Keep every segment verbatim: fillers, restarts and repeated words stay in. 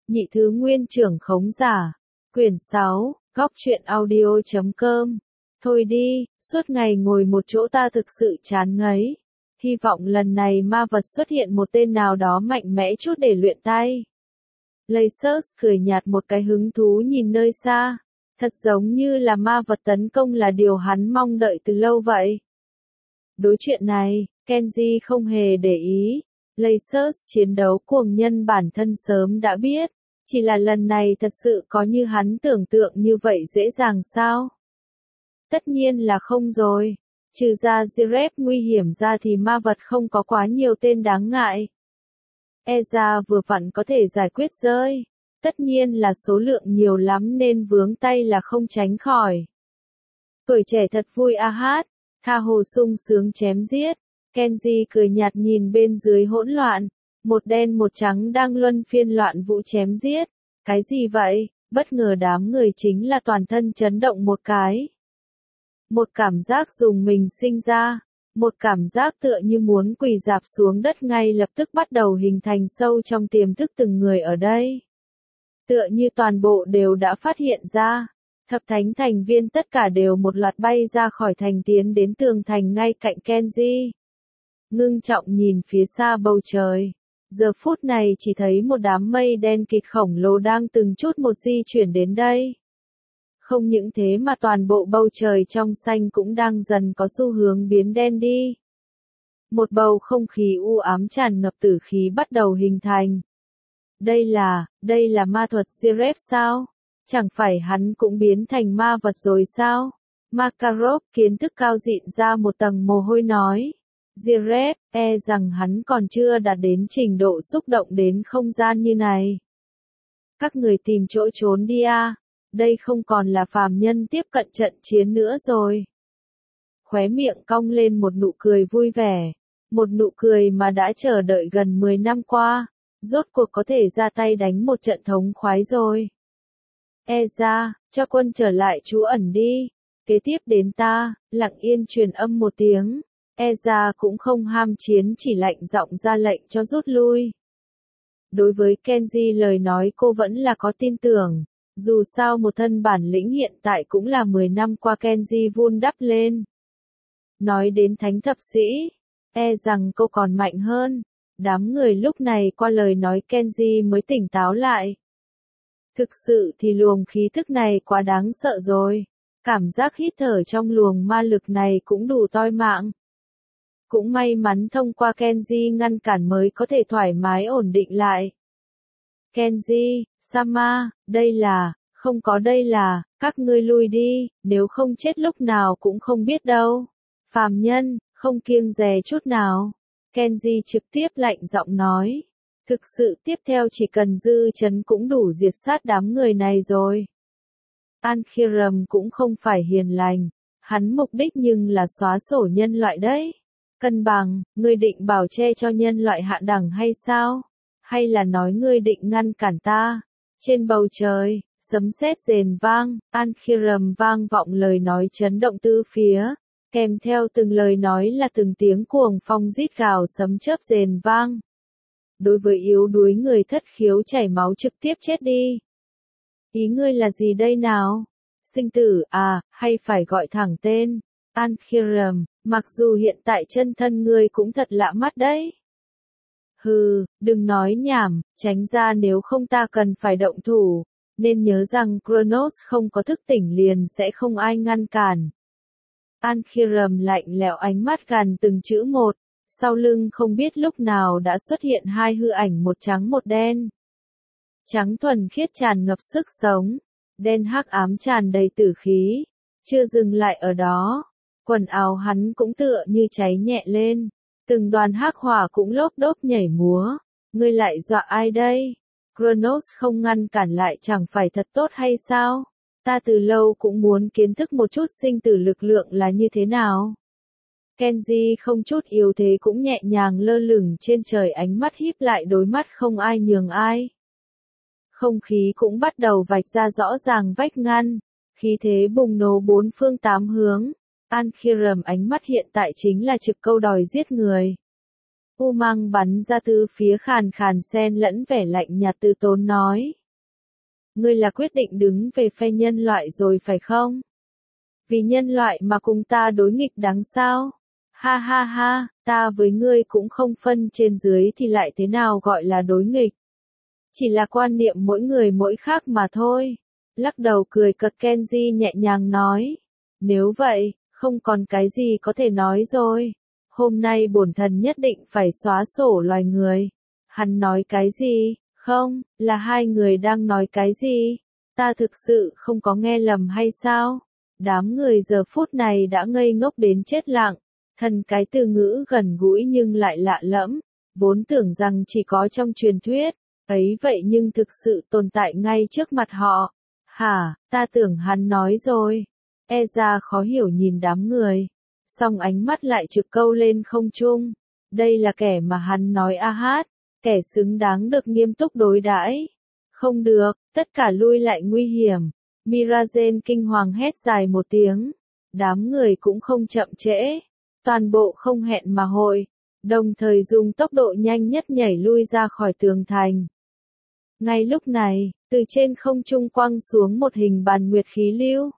Nhị thứ nguyên trưởng khống giả. Quyển sáu, góc truyện audio chấm com. Thôi đi, suốt ngày ngồi một chỗ ta thực sự chán ngấy. Hy vọng lần này ma vật xuất hiện một tên nào đó mạnh mẽ chút để luyện tay. Lasers cười nhạt một cái hứng thú nhìn nơi xa. Thật giống như là ma vật tấn công là điều hắn mong đợi từ lâu vậy. Đối chuyện này, Kenji không hề để ý. Lasers chiến đấu cuồng nhân bản thân sớm đã biết. Chỉ là lần này thật sự có như hắn tưởng tượng như vậy dễ dàng sao? Tất nhiên là không rồi. Trừ ra Jirep nguy hiểm ra thì ma vật không có quá nhiều tên đáng ngại. Eza vừa vặn có thể giải quyết rơi. Tất nhiên là số lượng nhiều lắm nên vướng tay là không tránh khỏi. Tuổi trẻ thật vui a hát. Tha hồ sung sướng chém giết. Kenji cười nhạt nhìn bên dưới hỗn loạn. Một đen một trắng đang luân phiên loạn vũ chém giết. Cái gì vậy? Bất ngờ đám người chính là toàn thân chấn động một cái. Một cảm giác dùng mình sinh ra. Một cảm giác tựa như muốn quỳ rạp xuống đất ngay lập tức bắt đầu hình thành sâu trong tiềm thức từng người ở đây. Tựa như toàn bộ đều đã phát hiện ra. Thập thánh thành viên tất cả đều một loạt bay ra khỏi thành tiến đến tường thành ngay cạnh Kenji. Ngưng trọng nhìn phía xa bầu trời. Giờ phút này chỉ thấy một đám mây đen kịt khổng lồ đang từng chút một di chuyển đến đây. Không những thế mà toàn bộ bầu trời trong xanh cũng đang dần có xu hướng biến đen đi. Một bầu không khí u ám tràn ngập tử khí bắt đầu hình thành. Đây là, đây là ma thuật Jirep sao? Chẳng phải hắn cũng biến thành ma vật rồi sao? Makarov kiến thức cao dịn ra một tầng mồ hôi nói. Jirep, e rằng hắn còn chưa đạt đến trình độ xúc động đến không gian như này. Các người tìm chỗ trốn đi a, đây không còn là phàm nhân tiếp cận trận chiến nữa rồi. Khóe miệng cong lên một nụ cười vui vẻ, một nụ cười mà đã chờ đợi gần mười năm qua, rốt cuộc có thể ra tay đánh một trận thống khoái rồi. E ra, cho quân trở lại trú ẩn đi, kế tiếp đến ta, lặng yên truyền âm một tiếng. Eza cũng không ham chiến chỉ lạnh giọng ra lệnh cho rút lui. Đối với Kenji lời nói cô vẫn là có tin tưởng, dù sao một thân bản lĩnh hiện tại cũng là mười năm qua Kenji vun đắp lên. Nói đến thánh thập sĩ, e rằng cô còn mạnh hơn, đám người lúc này qua lời nói Kenji mới tỉnh táo lại. Thực sự thì luồng khí thức này quá đáng sợ rồi, cảm giác hít thở trong luồng ma lực này cũng đủ toi mạng. Cũng may mắn thông qua Kenji ngăn cản mới có thể thoải mái ổn định lại. Kenji, Sama, đây là, không có đây là, các ngươi lui đi, nếu không chết lúc nào cũng không biết đâu. Phàm nhân, không kiêng dè chút nào. Kenji trực tiếp lạnh giọng nói. Thực sự tiếp theo chỉ cần dư chấn cũng đủ diệt sát đám người này rồi. An-Khiram cũng không phải hiền lành, hắn mục đích nhưng là xóa sổ nhân loại đấy. Cân bằng, ngươi định bảo che cho nhân loại hạ đẳng hay sao? Hay là nói ngươi định ngăn cản ta? Trên bầu trời, sấm sét rền vang, An-Khiram vang vọng lời nói chấn động tứ phía, kèm theo từng lời nói là từng tiếng cuồng phong rít gào sấm chớp rền vang. Đối với yếu đuối người thất khiếu chảy máu trực tiếp chết đi. Ý ngươi là gì đây nào? Sinh tử à, hay phải gọi thẳng tên? An-Khiram, mặc dù hiện tại chân thân ngươi cũng thật lạ mắt đấy. Hừ, đừng nói nhảm, tránh ra nếu không ta cần phải động thủ, nên nhớ rằng Kronos không có thức tỉnh liền sẽ không ai ngăn cản. An-Khiram lạnh lẽo ánh mắt gằn từng chữ một, sau lưng không biết lúc nào đã xuất hiện hai hư ảnh một trắng một đen. Trắng thuần khiết tràn ngập sức sống, đen hắc ám tràn đầy tử khí, chưa dừng lại ở đó. Quần áo hắn cũng tựa như cháy nhẹ lên, từng đoàn hắc hỏa cũng lốp đốp nhảy múa. Ngươi lại dọa ai đây? Kronos không ngăn cản lại chẳng phải thật tốt hay sao? Ta từ lâu cũng muốn kiến thức một chút sinh tử lực lượng là như thế nào. Kenji không chút yếu thế cũng nhẹ nhàng lơ lửng trên trời, ánh mắt híp lại, đối mắt không ai nhường ai. Không khí cũng bắt đầu vạch ra rõ ràng vách ngăn, khí thế bùng nổ bốn phương tám hướng. An-Khiram ánh mắt hiện tại chính là trực câu đòi giết người. U mang bắn ra từ phía khàn khàn xen lẫn vẻ lạnh nhạt từ tốn nói. ngươi là quyết định đứng về phe nhân loại rồi phải không? Vì nhân loại mà cùng ta đối nghịch đáng sao? Ha ha ha, ta với ngươi cũng không phân trên dưới thì lại thế nào gọi là đối nghịch. Chỉ là quan niệm mỗi người mỗi khác mà thôi. Lắc đầu cười cợt Kenji nhẹ nhàng nói. Nếu vậy, không còn cái gì có thể nói rồi. Hôm nay bổn thần nhất định phải xóa sổ loài người. Hắn nói cái gì? Không, là hai người đang nói cái gì? Ta thực sự không có nghe lầm hay sao? Đám người giờ phút này đã ngây ngốc đến chết lặng. Thần cái từ ngữ gần gũi nhưng lại lạ lẫm. Vốn tưởng rằng chỉ có trong truyền thuyết. Ấy vậy nhưng thực sự tồn tại ngay trước mặt họ. Hả, ta tưởng hắn nói rồi. E ra khó hiểu nhìn đám người. Xong ánh mắt lại trực câu lên không trung. Đây là kẻ mà hắn nói a hát. Kẻ xứng đáng được nghiêm túc đối đãi. Không được, tất cả lui lại nguy hiểm. Mirazen kinh hoàng hét dài một tiếng. Đám người cũng không chậm trễ. Toàn bộ không hẹn mà hội. Đồng thời dùng tốc độ nhanh nhất nhảy lui ra khỏi tường thành. Ngay lúc này, từ trên không trung quăng xuống một hình bàn nguyệt khí lưu.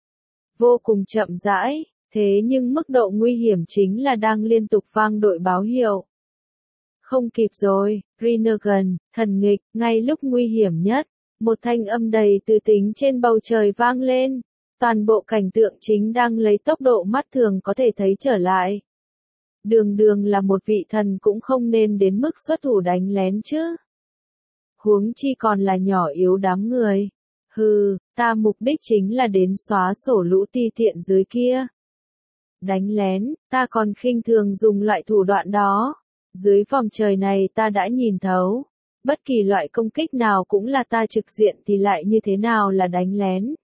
Vô cùng chậm rãi, thế nhưng mức độ nguy hiểm chính là đang liên tục vang đội báo hiệu. Không kịp rồi, Rinnegan, thần nghịch, ngay lúc nguy hiểm nhất, một thanh âm đầy từ tính trên bầu trời vang lên. Toàn bộ cảnh tượng chính đang lấy tốc độ mắt thường có thể thấy trở lại. Đường đường là một vị thần cũng không nên đến mức xuất thủ đánh lén chứ. Huống chi còn là nhỏ yếu đám người. Hừ, ta mục đích chính là đến xóa sổ lũ ti tiện dưới kia. Đánh lén, ta còn khinh thường dùng loại thủ đoạn đó. Dưới vòng trời này ta đã nhìn thấu. Bất kỳ loại công kích nào cũng là ta trực diện thì lại như thế nào là đánh lén.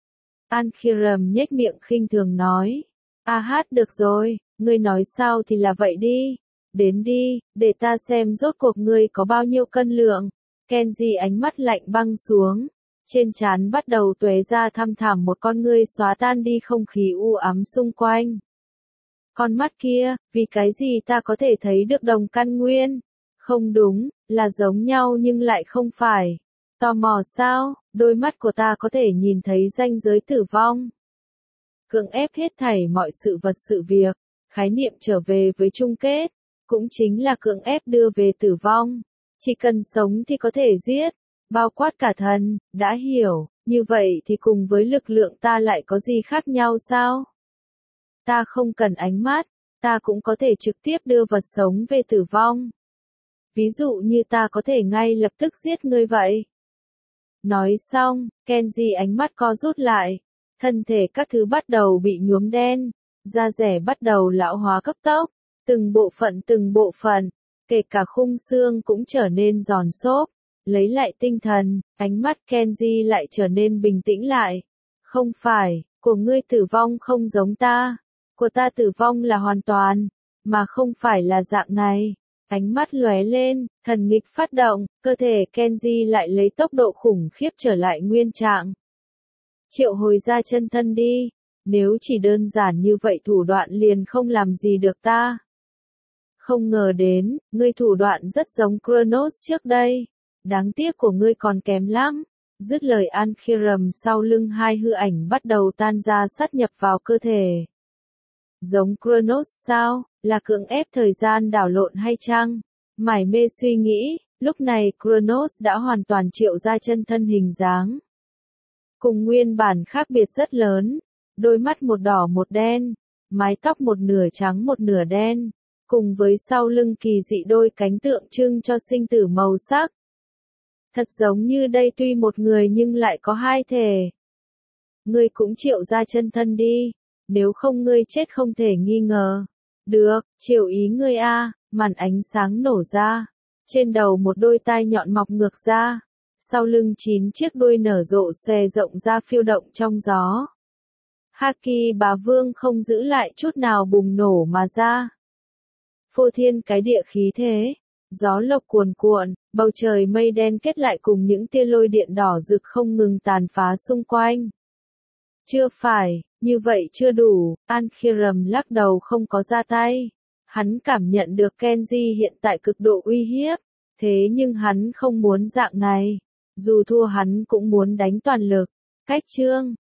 An-Khiram nhếch miệng khinh thường nói. A hát được rồi, ngươi nói sao thì là vậy đi. Đến đi, để ta xem rốt cuộc ngươi có bao nhiêu cân lượng. Kenji ánh mắt lạnh băng xuống. Trên trán bắt đầu tuế ra thăm thẳm một con ngươi xóa tan đi không khí u ám xung quanh. Con mắt kia, vì cái gì ta có thể thấy được đồng căn nguyên? Không đúng, là giống nhau nhưng lại không phải. Tò mò sao, đôi mắt của ta có thể nhìn thấy ranh giới tử vong. Cưỡng ép hết thảy mọi sự vật sự việc, khái niệm trở về với chung kết, cũng chính là cưỡng ép đưa về tử vong. Chỉ cần sống thì có thể giết, bao quát cả thần, đã hiểu, như vậy thì cùng với lực lượng ta lại có gì khác nhau sao? Ta không cần ánh mắt, ta cũng có thể trực tiếp đưa vật sống về tử vong. Ví dụ như ta có thể ngay lập tức giết ngươi vậy. Nói xong, Kenji ánh mắt co rút lại, thân thể các thứ bắt đầu bị nhuốm đen, da rẻ bắt đầu lão hóa cấp tốc, từng bộ phận từng bộ phận, kể cả khung xương cũng trở nên giòn xốp. Lấy lại tinh thần, ánh mắt Kenji lại trở nên bình tĩnh lại. Không phải, của ngươi tử vong không giống ta, của ta tử vong là hoàn toàn, mà không phải là dạng này. Ánh mắt lóe lên, thần nghịch phát động, cơ thể Kenji lại lấy tốc độ khủng khiếp trở lại nguyên trạng. Triệu hồi ra chân thân đi, nếu chỉ đơn giản như vậy thủ đoạn liền không làm gì được ta. Không ngờ đến, ngươi thủ đoạn rất giống Kronos trước đây. Đáng tiếc của ngươi còn kém lắm. Dứt lời An-Khiram sau lưng hai hư ảnh bắt đầu tan ra sát nhập vào cơ thể. Giống Kronos sao, là cưỡng ép thời gian đảo lộn hay chăng? Mải mê suy nghĩ, lúc này Kronos đã hoàn toàn triệu ra chân thân hình dáng. Cùng nguyên bản khác biệt rất lớn, đôi mắt một đỏ một đen, mái tóc một nửa trắng một nửa đen, cùng với sau lưng kỳ dị đôi cánh tượng trưng cho sinh tử màu sắc. Thật giống như đây tuy một người nhưng lại có hai thể. Ngươi cũng triệu ra chân thân đi, nếu không ngươi chết không thể nghi ngờ. Được, chiều ý ngươi a, màn ánh sáng nổ ra. Trên đầu một đôi tai nhọn mọc ngược ra. Sau lưng chín chiếc đuôi nở rộ xòe rộng ra phiêu động trong gió. Haki bà vương không giữ lại chút nào bùng nổ mà ra. Phô thiên cái địa khí thế. Gió lộc cuồn cuộn, bầu trời mây đen kết lại cùng những tia lôi điện đỏ rực không ngừng tàn phá xung quanh. Chưa phải, như vậy chưa đủ, An-Khiram lắc đầu không có ra tay. Hắn cảm nhận được Kenji hiện tại cực độ uy hiếp, thế nhưng hắn không muốn dạng này. Dù thua hắn cũng muốn đánh toàn lực. Cách chương